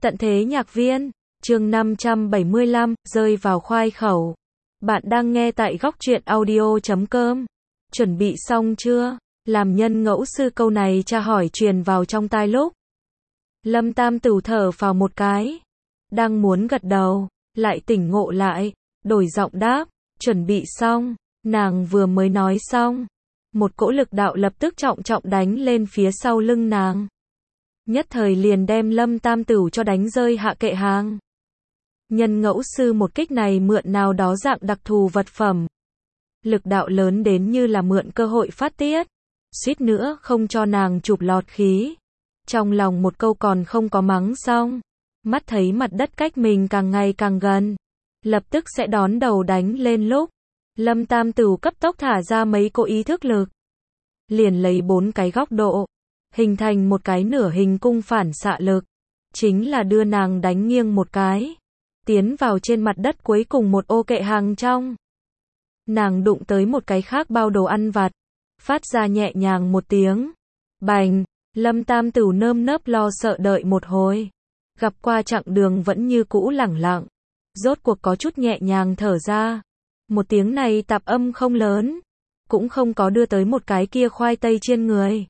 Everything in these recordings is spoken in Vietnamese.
Tận thế nhạc viên, chương 575, rơi vào khoai khẩu. Bạn đang nghe tại góc truyện audio.com. Chuẩn bị xong chưa? Làm nhân ngẫu sư câu này tra hỏi truyền vào trong tai lúc. Lâm Tam Tửu thở phào một cái. Đang muốn gật đầu, lại tỉnh ngộ lại, đổi giọng đáp, chuẩn bị xong. Nàng vừa mới nói xong. Một cỗ lực đạo lập tức trọng trọng đánh lên phía sau lưng nàng. Nhất thời liền đem Lâm Tam Tửu cho đánh rơi hạ kệ hàng. Nhân ngẫu sư một kích này mượn nào đó dạng đặc thù vật phẩm. Lực đạo lớn đến như là mượn cơ hội phát tiết. Suýt nữa không cho nàng chụp lọt khí. Trong lòng một câu còn không có mắng xong. Mắt thấy mặt đất cách mình càng ngày càng gần. Lập tức sẽ đón đầu đánh lên lúc. Lâm Tam Tửu cấp tốc thả ra mấy cỗ ý thức lực. Liền lấy 4 cái góc độ. Hình thành một cái nửa hình cung phản xạ lực. Chính là đưa nàng đánh nghiêng một cái. Tiến vào trên mặt đất cuối cùng một ô kệ hàng trong. Nàng đụng tới một cái khác bao đồ ăn vặt. Phát ra nhẹ nhàng một tiếng. Bành, Lâm Tam Tửu nơm nớp lo sợ đợi một hồi. Gặp qua chặng đường vẫn như cũ lẳng lặng. Rốt cuộc có chút nhẹ nhàng thở ra. Một tiếng này tạp âm không lớn. Cũng không có đưa tới một cái kia khoai tây chiên người.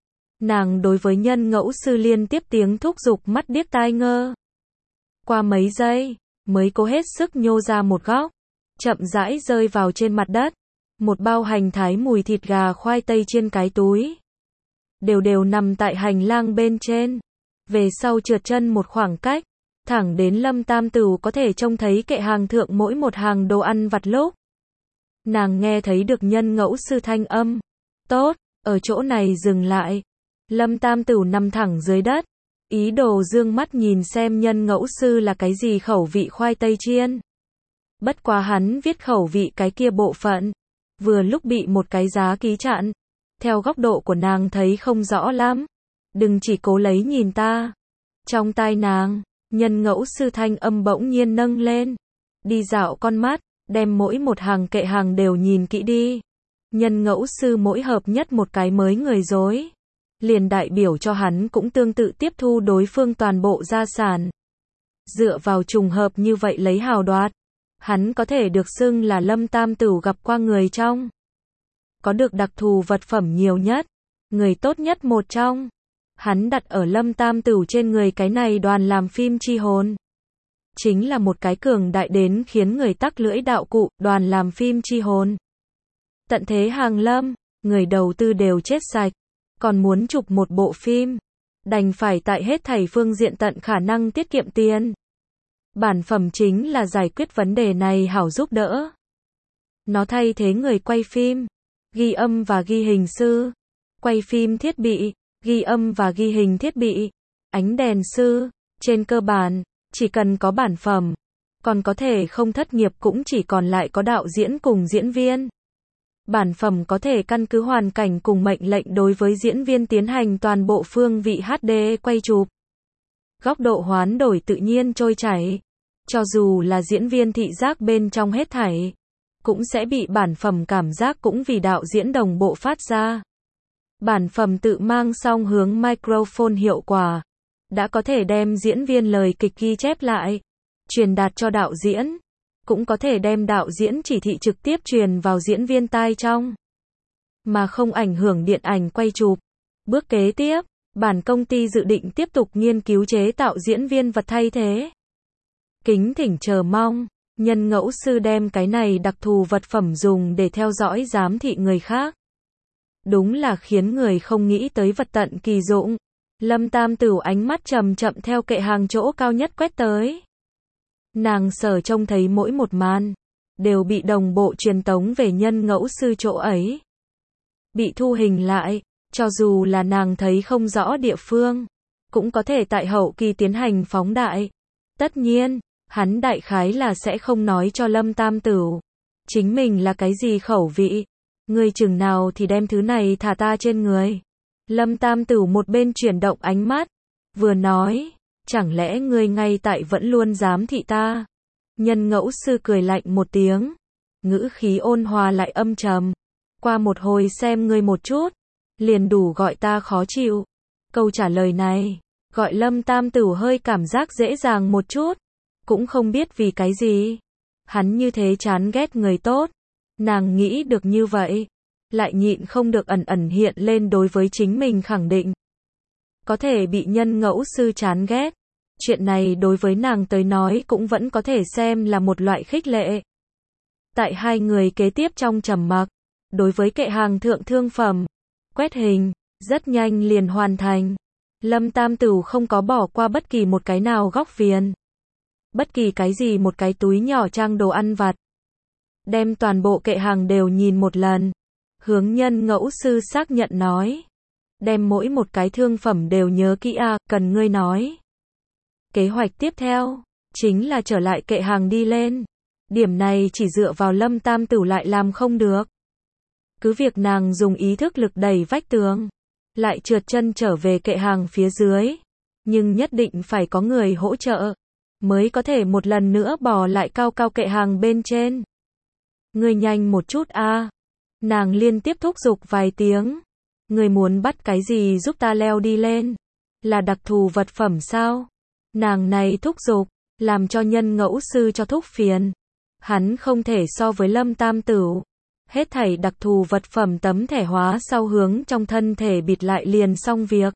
Nàng đối với nhân ngẫu sư liên tiếp tiếng thúc giục mắt điếc tai ngơ. Qua mấy giây, mới cố hết sức nhô ra một góc. Chậm rãi rơi vào trên mặt đất. Một bao hành thái mùi thịt gà khoai tây chiên cái túi. Đều đều nằm tại hành lang bên trên. Về sau trượt chân một khoảng cách. Thẳng đến Lâm Tam Tửu có thể trông thấy kệ hàng thượng mỗi một hàng đồ ăn vặt lúc. Nàng nghe thấy được nhân ngẫu sư thanh âm. Tốt, ở chỗ này dừng lại. Lâm Tam Tửu nằm thẳng dưới đất. Ý đồ dương mắt nhìn xem nhân ngẫu sư là cái gì khẩu vị khoai tây chiên. Bất quá hắn viết khẩu vị cái kia bộ phận. Vừa lúc bị một cái giá ký chặn. Theo góc độ của nàng thấy không rõ lắm. Đừng chỉ cố lấy nhìn ta. Trong tai nàng, nhân ngẫu sư thanh âm bỗng nhiên nâng lên. Đi dạo con mắt, đem mỗi một hàng kệ hàng đều nhìn kỹ đi. Nhân ngẫu sư mỗi hợp nhất một cái mới người dối. Liền đại biểu cho hắn cũng tương tự tiếp thu đối phương toàn bộ gia sản. Dựa vào trùng hợp như vậy lấy hào đoạt. Hắn có thể được xưng là Lâm Tam Tửu gặp qua người trong. Có được đặc thù vật phẩm nhiều nhất. Người tốt nhất một trong. Hắn đặt ở Lâm Tam Tửu trên người cái này đoàn làm phim chi hồn. Chính là một cái cường đại đến khiến người tắc lưỡi đạo cụ, đoàn làm phim chi hồn. Tận thế hàng lâm, người đầu tư đều chết sạch. Còn muốn chụp một bộ phim. Đành phải tại hết thảy phương diện tận khả năng tiết kiệm tiền. Bản phẩm chính là giải quyết vấn đề này hảo giúp đỡ. Nó thay thế người quay phim, ghi âm và ghi hình sư, quay phim thiết bị, ghi âm và ghi hình thiết bị, ánh đèn sư. Trên cơ bản, chỉ cần có bản phẩm, còn có thể không thất nghiệp cũng chỉ còn lại có đạo diễn cùng diễn viên. Bản phẩm có thể căn cứ hoàn cảnh cùng mệnh lệnh đối với diễn viên tiến hành toàn bộ phương vị HD quay chụp. Góc độ hoán đổi tự nhiên trôi chảy. Cho dù là diễn viên thị giác bên trong hết thảy, cũng sẽ bị bản phẩm cảm giác cũng vì đạo diễn đồng bộ phát ra. Bản phẩm tự mang song hướng microphone hiệu quả. Đã có thể đem diễn viên lời kịch ghi chép lại, truyền đạt cho đạo diễn. Cũng có thể đem đạo diễn chỉ thị trực tiếp truyền vào diễn viên tai trong. Mà không ảnh hưởng điện ảnh quay chụp. Bước kế tiếp, bản công ty dự định tiếp tục nghiên cứu chế tạo diễn viên vật thay thế. Kính thỉnh chờ mong, nhân ngẫu sư đem cái này đặc thù vật phẩm dùng để theo dõi giám thị người khác. Đúng là khiến người không nghĩ tới vật tận kỳ dụng. Lâm Tam Tửu ánh mắt chậm chậm theo kệ hàng chỗ cao nhất quét tới. Nàng sở trông thấy mỗi một màn, đều bị đồng bộ truyền tống về nhân ngẫu sư chỗ ấy. Bị thu hình lại, cho dù là nàng thấy không rõ địa phương, cũng có thể tại hậu kỳ tiến hành phóng đại. Tất nhiên, hắn đại khái là sẽ không nói cho Lâm Tam Tửu. Chính mình là cái gì khẩu vị. Ngươi chừng nào thì đem thứ này thả ta trên người. Lâm Tam Tửu một bên chuyển động ánh mắt, vừa nói. Chẳng lẽ ngươi ngay tại vẫn luôn giám thị ta? Nhân ngẫu sư cười lạnh một tiếng. Ngữ khí ôn hòa lại âm trầm. Qua một hồi xem ngươi một chút. Liền đủ gọi ta khó chịu. Câu trả lời này. gọi Lâm Tam Tửu hơi cảm giác dễ dàng một chút. Cũng không biết vì cái gì. Hắn như thế chán ghét người tốt. Nàng nghĩ được như vậy. Lại nhịn không được ẩn ẩn hiện lên đối với chính mình khẳng định. Có thể bị nhân ngẫu sư chán ghét. Chuyện này đối với nàng tới nói cũng vẫn có thể xem là một loại khích lệ. Tại hai người kế tiếp trong trầm mặc, đối với kệ hàng thượng thương phẩm, quét hình, rất nhanh liền hoàn thành. Lâm Tam Tửu không có bỏ qua bất kỳ một cái nào góc viền. Bất kỳ cái gì một cái túi nhỏ trang đồ ăn vặt. Đem toàn bộ kệ hàng đều nhìn một lần. Hướng nhân ngẫu sư xác nhận nói. Đem mỗi một cái thương phẩm đều nhớ kỹ à, cần ngươi nói. Kế hoạch tiếp theo, chính là trở lại kệ hàng đi lên. Điểm này chỉ dựa vào Lâm Tam Tửu lại làm không được. Cứ việc nàng dùng ý thức lực đẩy vách tường, lại trượt chân trở về kệ hàng phía dưới. Nhưng nhất định phải có người hỗ trợ, mới có thể một lần nữa bò lại cao cao kệ hàng bên trên. Ngươi nhanh một chút a. Nàng liên tiếp thúc giục vài tiếng. Ngươi muốn bắt cái gì giúp ta leo đi lên? Là đặc thù vật phẩm sao? Nàng này thúc giục, làm cho nhân ngẫu sư cho thúc phiền. Hắn không thể so với Lâm Tam Tửu. Hết thảy đặc thù vật phẩm tấm thẻ hóa sau hướng trong thân thể bịt lại liền xong việc.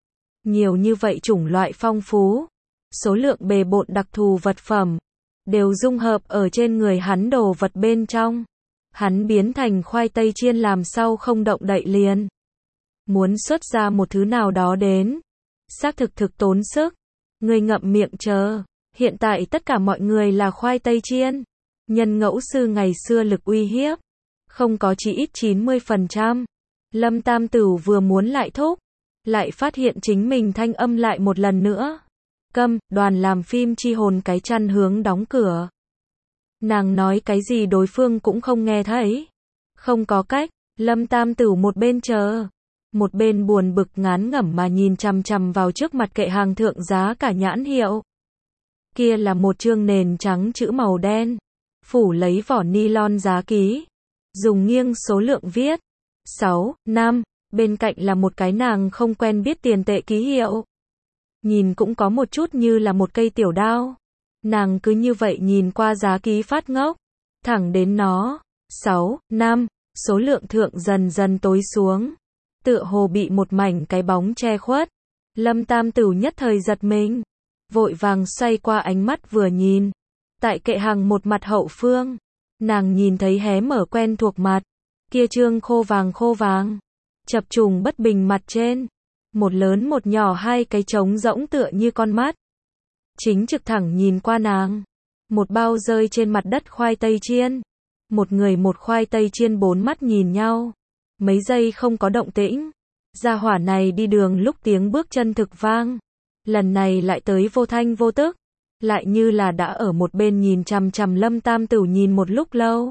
Nhiều như vậy chủng loại phong phú, số lượng bề bộn đặc thù vật phẩm, đều dung hợp ở trên người hắn đồ vật bên trong. Hắn biến thành khoai tây chiên làm sao không động đậy liền. Muốn xuất ra một thứ nào đó đến. Xác thực tốn sức. Ngươi ngậm miệng chờ. Hiện tại tất cả mọi người là khoai tây chiên. Nhân ngẫu sư ngày xưa lực uy hiếp. Không có chỉ ít 90%. Lâm Tam Tửu vừa muốn lại thúc. Lại phát hiện chính mình thanh âm lại một lần nữa. Câm, đoàn làm phim chi hồn cái chăn hướng đóng cửa. Nàng nói cái gì đối phương cũng không nghe thấy. Không có cách, Lâm Tam Tửu một bên chờ. Một bên buồn bực ngán ngẩm mà nhìn chằm chằm vào trước mặt kệ hàng thượng giá cả nhãn hiệu. Kia là một chương nền trắng chữ màu đen. Phủ lấy vỏ nylon giá ký. Dùng nghiêng số lượng viết. 6, 5. Bên cạnh là một cái nàng không quen biết tiền tệ ký hiệu. Nhìn cũng có một chút như là một cây tiểu đao. Nàng cứ như vậy nhìn qua giá ký phát ngốc. Thẳng đến nó. 6, 5. Số lượng thượng dần dần tối xuống. Tựa hồ bị một mảnh cái bóng che khuất. Lâm Tam Tửu nhất thời giật mình. Vội vàng xoay qua ánh mắt vừa nhìn. Tại kệ hàng một mặt hậu phương. Nàng nhìn thấy hé mở quen thuộc mặt. Kia trương khô vàng. Chập trùng bất bình mặt trên. Một lớn một nhỏ hai cái trống rỗng tựa như con mắt. Chính trực thẳng nhìn qua nàng. Một bao rơi trên mặt đất khoai tây chiên. Một người một khoai tây chiên bốn mắt nhìn nhau. Mấy giây không có động tĩnh. Gia hỏa này đi đường lúc tiếng bước chân thực vang. Lần này lại tới vô thanh vô tức. Lại như là đã ở một bên nhìn chằm chằm Lâm Tam Tửu nhìn một lúc lâu.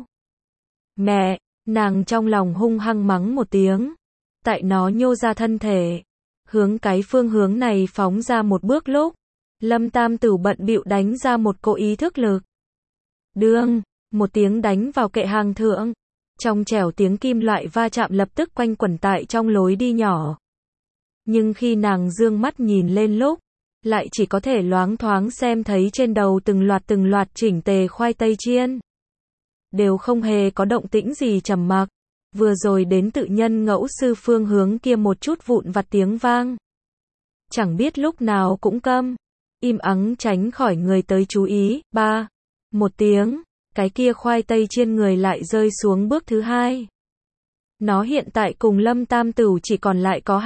Mẹ, nàng trong lòng hung hăng mắng một tiếng. Tại nó nhô ra thân thể. Hướng cái phương hướng này phóng ra một bước lúc. Lâm Tam Tửu bận bịu đánh ra một cỗ ý thức lực. Đương, một tiếng đánh vào kệ hàng thượng. Trong trẻo tiếng kim loại va chạm lập tức quanh quẩn tại trong lối đi nhỏ. Nhưng khi nàng dương mắt nhìn lên lúc, lại chỉ có thể loáng thoáng xem thấy trên đầu từng loạt chỉnh tề khoai tây chiên. Đều không hề có động tĩnh gì trầm mặc. Vừa rồi đến tự nhân ngẫu sư phương hướng kia một chút vụn vặt tiếng vang. Chẳng biết lúc nào cũng câm. Im ắng tránh khỏi người tới chú ý. Một tiếng. Cái kia khoai tây chiên người lại rơi xuống bước thứ hai. Nó hiện tại cùng Lâm Tam Tửu chỉ còn lại có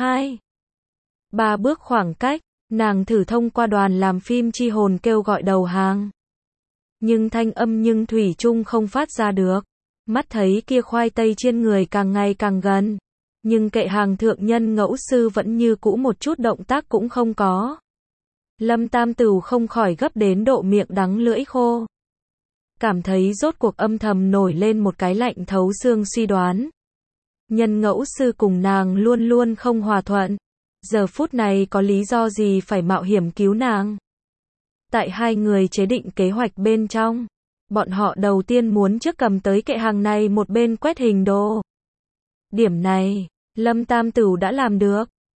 3 bước khoảng cách. Nàng thử thông qua đoàn làm phim chi hồn kêu gọi đầu hàng. Nhưng thanh âm nhưng thủy chung không phát ra được. Mắt thấy kia khoai tây chiên người càng ngày càng gần. Nhưng kệ hàng thượng nhân ngẫu sư vẫn như cũ một chút động tác cũng không có. Lâm Tam Tửu không khỏi gấp đến độ miệng đắng lưỡi khô. Cảm thấy rốt cuộc âm thầm nổi lên một cái lạnh thấu xương suy đoán. Nhân ngẫu sư cùng nàng luôn luôn không hòa thuận. Giờ phút này có lý do gì phải mạo hiểm cứu nàng? Tại hai người chế định kế hoạch bên trong. Bọn họ đầu tiên muốn trước cầm tới kệ hàng này một bên quét hình đồ. Điểm này, Lâm Tam Tửu đã làm được.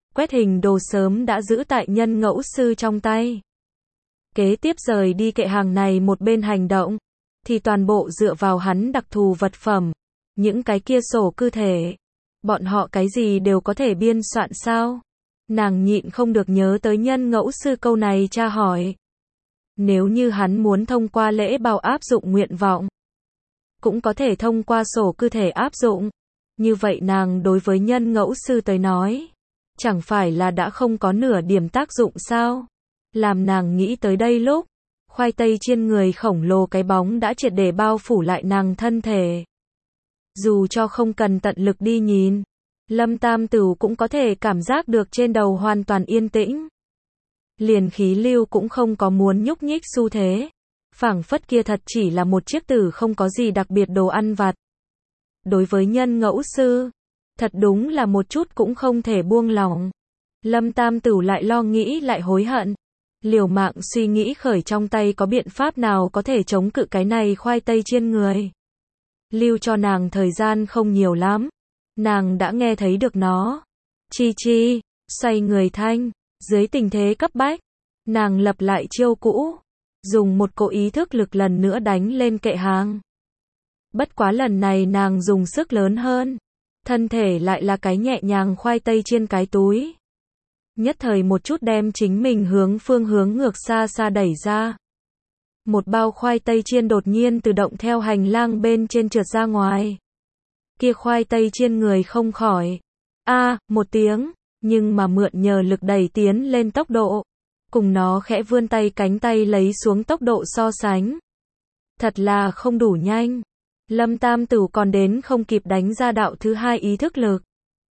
quét hình đồ sớm đã giữ tại nhân ngẫu sư trong tay. Kế tiếp rời đi kệ hàng này một bên hành động, thì toàn bộ dựa vào hắn đặc thù vật phẩm. Những cái kia sổ cư thể, bọn họ cái gì đều có thể biên soạn sao? Nàng nhịn không được nhớ tới nhân ngẫu sư câu này tra hỏi. Nếu như hắn muốn thông qua lễ bào áp dụng nguyện vọng, cũng có thể thông qua sổ cư thể áp dụng. Như vậy nàng đối với nhân ngẫu sư tới nói, chẳng phải là đã không có nửa điểm tác dụng sao? Làm nàng nghĩ tới đây lúc, khoai tây chiên người khổng lồ cái bóng đã triệt để bao phủ lại nàng thân thể. Dù cho không cần tận lực đi nhìn, Lâm Tam Tửu cũng có thể cảm giác được trên đầu hoàn toàn yên tĩnh. Liền khí lưu cũng không có muốn nhúc nhích xu thế. Phảng phất kia thật chỉ là một chiếc tử không có gì đặc biệt đồ ăn vặt. Đối với nhân ngẫu sư, thật đúng là một chút cũng không thể buông lỏng. Lâm Tam Tửu lại lo nghĩ lại hối hận. Liều mạng suy nghĩ khởi trong tay có biện pháp nào có thể chống cự cái này khoai tây chiên người. Lưu cho nàng thời gian không nhiều lắm. Nàng đã nghe thấy được nó. Chi chi, xoay người thanh. Dưới tình thế cấp bách, nàng lập lại chiêu cũ. Dùng một cỗ ý thức lực lần nữa đánh lên kệ hàng. Bất quá lần này nàng dùng sức lớn hơn. Thân thể lại là cái nhẹ nhàng khoai tây chiên cái túi. Nhất thời một chút đem chính mình hướng phương hướng ngược xa xa đẩy ra. Một bao khoai tây chiên đột nhiên tự động theo hành lang bên trên trượt ra ngoài. Kia khoai tây chiên người không khỏi. Một tiếng, nhưng mà mượn nhờ lực đẩy tiến lên tốc độ. Cùng nó khẽ vươn tay cánh tay lấy xuống tốc độ so sánh. Thật là không đủ nhanh. Lâm Tam Tửu còn đến không kịp đánh ra đạo thứ hai ý thức lực.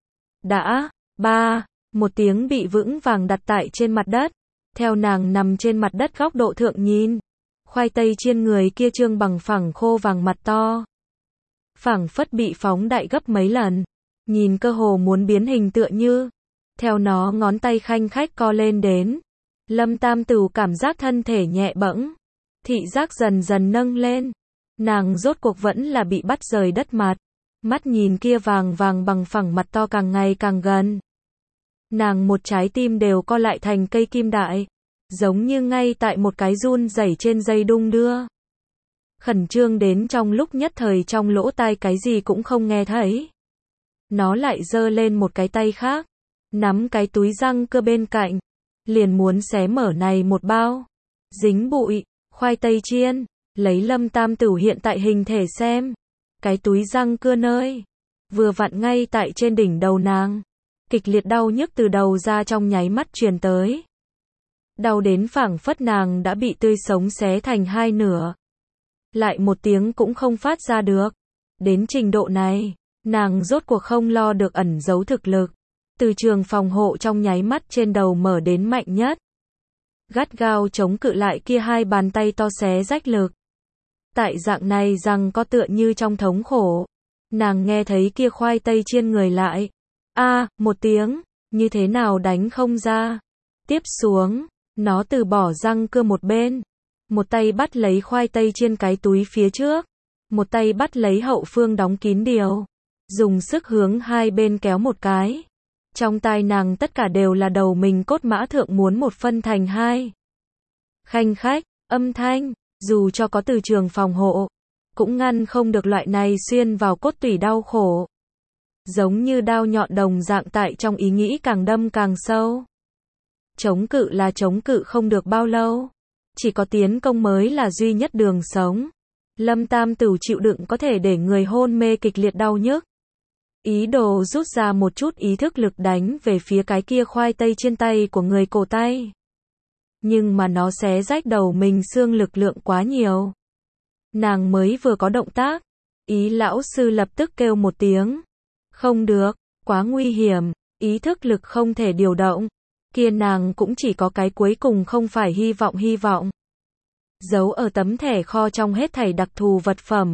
Một tiếng bị vững vàng đặt tại trên mặt đất. Theo nàng nằm trên mặt đất góc độ thượng nhìn. Khoai tây chiên người kia trương bằng phẳng khô vàng mặt to. Phẳng phất bị phóng đại gấp mấy lần. Nhìn cơ hồ muốn biến hình tựa như. Theo nó ngón tay khanh khách co lên đến. Lâm Tam Tửu cảm giác thân thể nhẹ bẫng. Thị giác dần dần nâng lên. Nàng rốt cuộc vẫn là bị bắt rời đất mặt. Mắt nhìn kia vàng vàng bằng phẳng mặt to càng ngày càng gần. Nàng một trái tim đều co lại thành cây kim đại. Giống như ngay tại một cái run rẩy trên dây đung đưa. Khẩn trương đến trong lúc nhất thời trong lỗ tai cái gì cũng không nghe thấy. Nó lại giơ lên một cái tay khác. Nắm cái túi răng cưa bên cạnh. Liền muốn xé mở này một bao. Dính bụi, khoai tây chiên. Lấy Lâm Tam Tửu hiện tại hình thể xem. Cái túi răng cưa nơi. Vừa vặn ngay tại trên đỉnh đầu nàng. Kịch liệt đau nhức từ đầu ra trong nháy mắt truyền tới. Đau đến phảng phất nàng đã bị tươi sống xé thành hai nửa. Lại một tiếng cũng không phát ra được. Đến trình độ này, nàng rốt cuộc không lo được ẩn giấu thực lực. Từ trường phòng hộ trong nháy mắt trên đầu mở đến mạnh nhất. Gắt gao chống cự lại kia hai bàn tay to xé rách lực. Tại dạng này rằng có tựa như trong thống khổ. Nàng nghe thấy kia khoai tây chiên người lại. Một tiếng, như thế nào đánh không ra. Tiếp xuống, nó từ bỏ răng cưa một bên. Một tay bắt lấy khoai tây chiên cái túi phía trước. Một tay bắt lấy hậu phương đóng kín điều. Dùng sức hướng hai bên kéo một cái. Trong tai nàng tất cả đều là đầu mình cốt mã thượng muốn một phân thành hai. Khanh khách, âm thanh, dù cho có từ trường phòng hộ, cũng ngăn không được loại này xuyên vào cốt tủy đau khổ. Giống như đao nhọn đồng dạng tại trong ý nghĩ càng đâm càng sâu. Chống cự là chống cự không được bao lâu. Chỉ có tiến công mới là duy nhất đường sống. Lâm Tam Tửu chịu đựng có thể để người hôn mê kịch liệt đau nhức. Ý đồ rút ra một chút ý thức lực đánh về phía cái kia khoai tây trên tay của người cổ tay. Nhưng mà nó xé rách đầu mình xương lực lượng quá nhiều. Nàng mới vừa có động tác. Ý lão sư lập tức kêu một tiếng. Không được, quá nguy hiểm, ý thức lực không thể điều động. Kia nàng cũng chỉ có cái cuối cùng không phải hy vọng. Giấu ở tấm thẻ kho trong hết thảy đặc thù vật phẩm.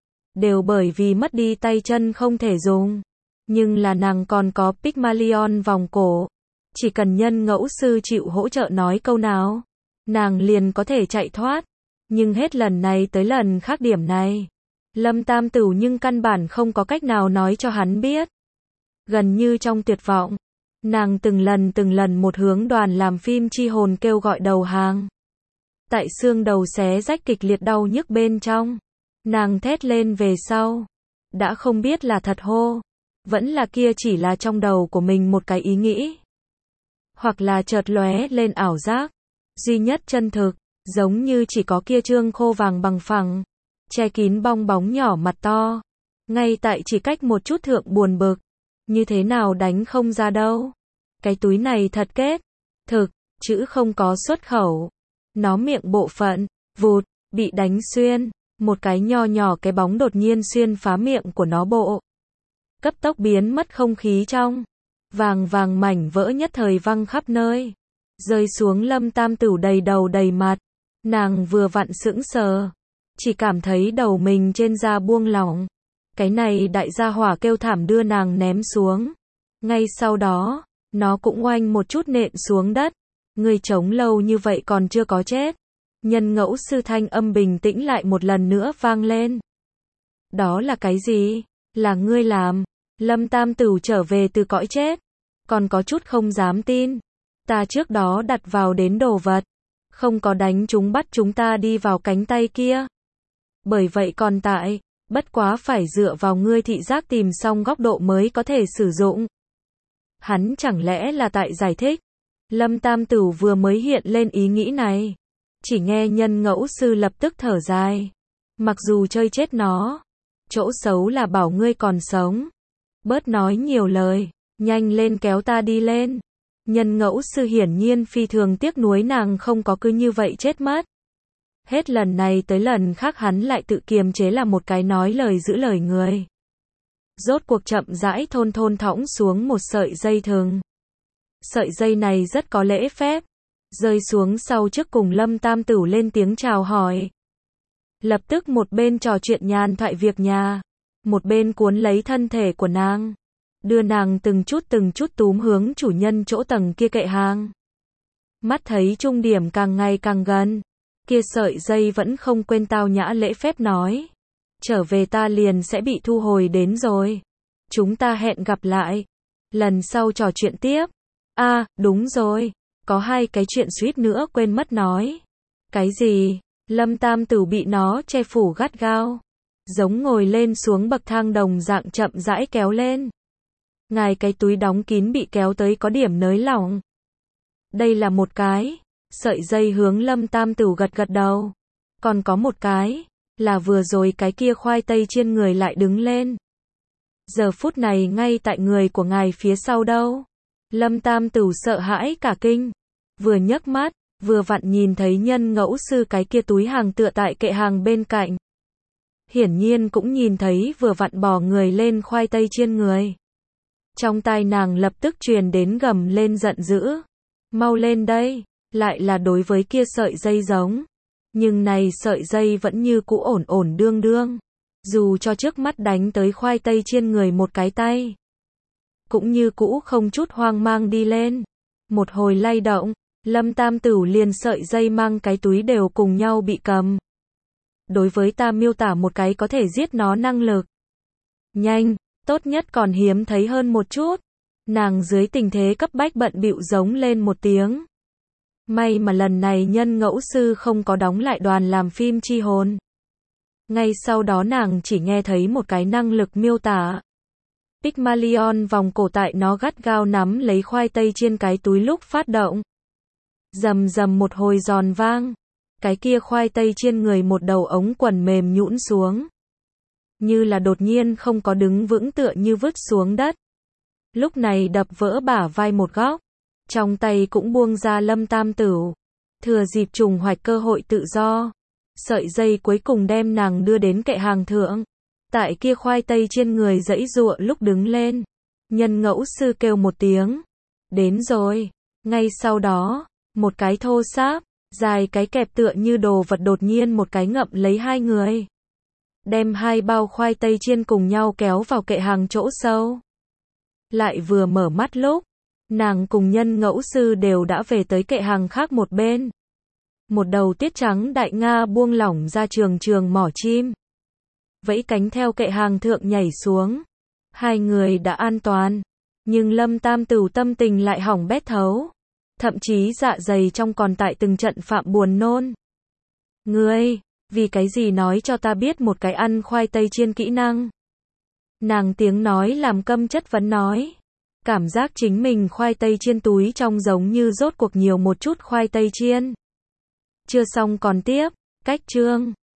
Đều bởi vì mất đi tay chân không thể dùng. Nhưng là nàng còn có Pygmalion vòng cổ. Chỉ cần nhân ngẫu sư chịu hỗ trợ nói câu nào, nàng liền có thể chạy thoát. Nhưng hết lần này tới lần khác điểm này. Lâm Tam Tửu nhưng căn bản không có cách nào nói cho hắn biết. Gần như trong tuyệt vọng, Nàng từng lần một hướng đoàn làm phim chi hồn kêu gọi đầu hàng. Tại xương đầu xé rách kịch liệt đau nhức bên trong, nàng thét lên về sau. Đã không biết là thật hô, vẫn là kia chỉ là trong đầu của mình một cái ý nghĩ. Hoặc là chợt lóe lên ảo giác, duy nhất chân thực, giống như chỉ có kia trương khô vàng bằng phẳng, che kín bong bóng nhỏ mặt to. Ngay tại chỉ cách một chút thượng buồn bực, như thế nào đánh không ra đâu. Cái túi này thật kết, thực, chữ không có xuất khẩu. Nó miệng bộ phận, vụt, bị đánh xuyên, một cái nho nhỏ cái bóng đột nhiên xuyên phá miệng của nó bộ. Cấp tốc biến mất không khí trong. Vàng mảnh vỡ nhất thời văng khắp nơi. Rơi xuống Lâm Tam Tửu đầy đầu đầy mặt. Nàng vừa vặn sững sờ. Chỉ cảm thấy đầu mình trên da buông lỏng. Cái này đại gia hỏa kêu thảm đưa nàng ném xuống. Ngay sau đó, nó cũng oanh một chút nện xuống đất. Ngươi chống lâu như vậy còn chưa có chết. Nhân ngẫu sư thanh âm bình tĩnh lại một lần nữa vang lên. Đó là cái gì? Là ngươi làm. Lâm Tam Tửu trở về từ cõi chết. Còn có chút không dám tin. Ta trước đó đặt vào đến đồ vật. Không có đánh chúng bắt chúng ta đi vào cánh tay kia. Bởi vậy còn tại, bất quá phải dựa vào ngươi thị giác tìm xong góc độ mới có thể sử dụng. Hắn chẳng lẽ là tại giải thích. Lâm Tam Tửu vừa mới hiện lên ý nghĩ này. Chỉ nghe nhân ngẫu sư lập tức thở dài. Mặc dù chơi chết nó, chỗ xấu là bảo ngươi còn sống. Bớt nói nhiều lời, nhanh lên kéo ta đi lên. Nhân ngẫu sư hiển nhiên phi thường tiếc nuối nàng không có cứ như vậy chết mất. Hết lần này tới lần khác hắn lại tự kiềm chế là một cái nói lời giữ lời người. Rốt cuộc chậm rãi thon thõng xuống một sợi dây thừng. Sợi dây này rất có lễ phép. Rơi xuống sau trước cùng Lâm Tam Tửu lên tiếng chào hỏi. Lập tức một bên trò chuyện nhàn thoại việc nhà, một bên cuốn lấy thân thể của nàng, đưa nàng từng chút túm hướng chủ nhân chỗ tầng kia kệ hàng. Mắt thấy trung điểm càng ngày càng gần, kia sợi dây vẫn không quên tao nhã lễ phép nói. Trở về ta liền sẽ bị thu hồi đến rồi. Chúng ta hẹn gặp lại. Lần sau trò chuyện tiếp. Đúng rồi. Có hai cái chuyện suýt nữa quên mất nói. Cái gì? Lâm Tam Tửu bị nó che phủ gắt gao. Giống ngồi lên xuống bậc thang đồng dạng chậm rãi kéo lên. Ngài cái túi đóng kín bị kéo tới có điểm nới lỏng. Đây là một cái. Sợi dây hướng Lâm Tam Tửu gật đầu. Còn có một cái. Là vừa rồi cái kia khoai tây chiên người lại đứng lên. Giờ phút này ngay tại người của ngài phía sau đâu. Lâm Tam Tửu sợ hãi cả kinh. Vừa nhấc mắt, vừa vặn nhìn thấy nhân ngẫu sư cái kia túi hàng tựa tại kệ hàng bên cạnh. Hiển nhiên cũng nhìn thấy vừa vặn bò người lên khoai tây chiên người. Trong tai nàng lập tức truyền đến gầm lên giận dữ. Mau lên đây, lại là đối với kia sợi dây giống. Nhưng này sợi dây vẫn như cũ ổn đương. Dù cho trước mắt đánh tới khoai tây chiên người một cái tay. Cũng như cũ không chút hoang mang đi lên. Một hồi lay động, Lâm Tam Tửu liền sợi dây mang cái túi đều cùng nhau bị cầm. Đối với ta miêu tả một cái có thể giết nó năng lực. Nhanh, tốt nhất còn hiếm thấy hơn một chút. Nàng dưới tình thế cấp bách bận bịu giống lên một tiếng. May mà lần này nhân ngẫu sư không có đóng lại đoàn làm phim chi hồn. Ngay sau đó nàng chỉ nghe thấy một cái năng lực miêu tả. Pygmalion vòng cổ tại nó gắt gao nắm lấy khoai tây chiên cái túi lúc phát động. Rầm một hồi giòn vang. Cái kia khoai tây chiên người một đầu ống quần mềm nhũn xuống. Như là đột nhiên không có đứng vững tựa như vứt xuống đất. Lúc này đập vỡ bả vai một góc. Trong tay cũng buông ra Lâm Tam Tửu. Thừa dịp trùng hoạch cơ hội tự do. Sợi dây cuối cùng đem nàng đưa đến kệ hàng thượng. Tại kia khoai tây chiên người giãy giụa lúc đứng lên. Nhân ngẫu sư kêu một tiếng. Đến rồi. Ngay sau đó, một cái thô sáp, dài cái kẹp tựa như đồ vật đột nhiên một cái ngậm lấy hai người. Đem hai bao khoai tây chiên cùng nhau kéo vào kệ hàng chỗ sâu. Lại vừa mở mắt lúc, nàng cùng nhân ngẫu sư đều đã về tới kệ hàng khác một bên. Một đầu tiết trắng đại nga buông lỏng ra trường mỏ chim. Vẫy cánh theo kệ hàng thượng nhảy xuống. Hai người đã an toàn. Nhưng Lâm Tam Tửu tâm tình lại hỏng bét thấu. Thậm chí dạ dày trong còn tại từng trận phạm buồn nôn. Ngươi, vì cái gì nói cho ta biết một cái ăn khoai tây chiên kỹ năng? Nàng tiếng nói làm câm chất vấn nói. Cảm giác chính mình khoai tây chiên túi trong giống như rốt cuộc nhiều một chút khoai tây chiên. Chưa xong còn tiếp, cách chương.